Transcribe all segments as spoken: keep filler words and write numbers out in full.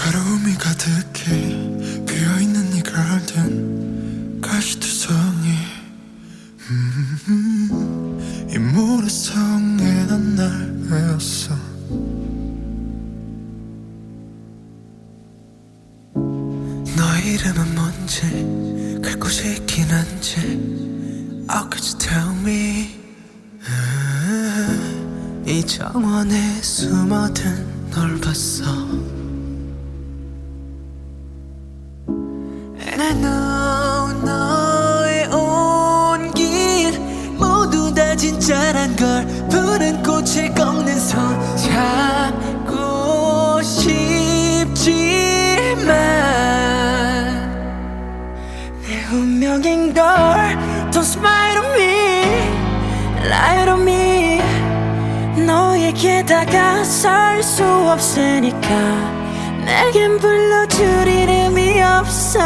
외로움이 가득해 비어있는 이 garden 가시투성이 음, 이 모래성에 난 날 외웠어. 너의 이름은 뭔지 갈 곳이 있긴 한지 How could you tell me? 음, 이 정원에 숨어든 널 봤어. And I know 너의 온길 모두 다 진짜란 걸 푸른 꽃을 꺾는 손 잡고 싶지만 내 운명인 걸 Don't smile on me, lie to me. 너에게 다가설 수 없으니까 내겐 불러줄 이름이 없어.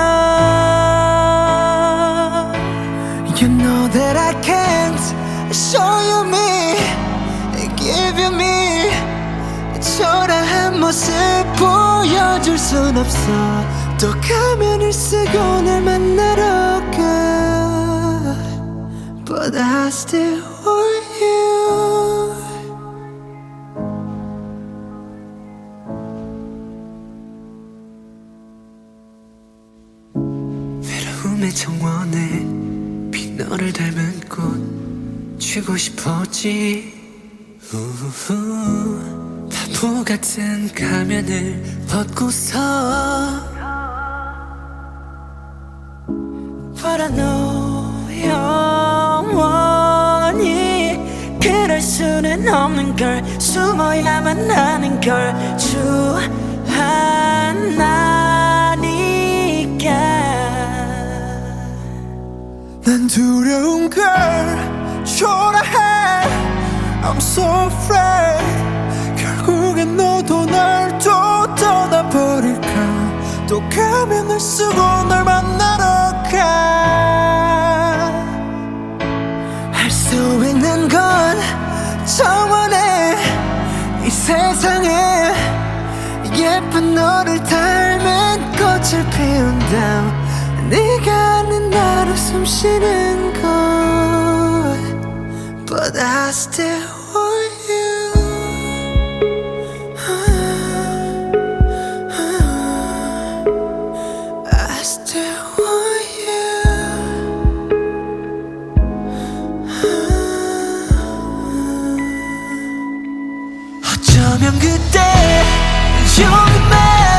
You know that I can't show you me, give you me. 초라한 모습 보여줄 순 없어. 또 가면을 쓰고 날 만나러 가 But I still want you. 외로움의 정원에 빈 너를 닮은 꽃 쥐고 싶었지. 우후, 바보 같은 가면을 벗고서 But I know 영원히 그럴 수는 없는 걸 숨어야만 하는 걸 주하나니까 난 두려운 걸 초라해 I'm so afraid 결국엔 너도 날 또 떠나버릴까. 또 가면을 쓰고 널 만나러 가. 할 수 있는 건 정원에 이 세상에 예쁜 너를 닮은 꽃을 피운다. 네가 아는 나로 숨 쉬는 곳 But I still want you. 어쩌면 그때 조금만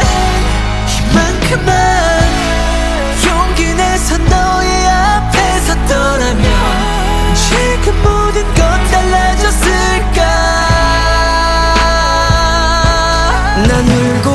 이만큼만 용기 내서 너의 앞에 섰더라면 지금 모든 건 달라졌을까. 난 울고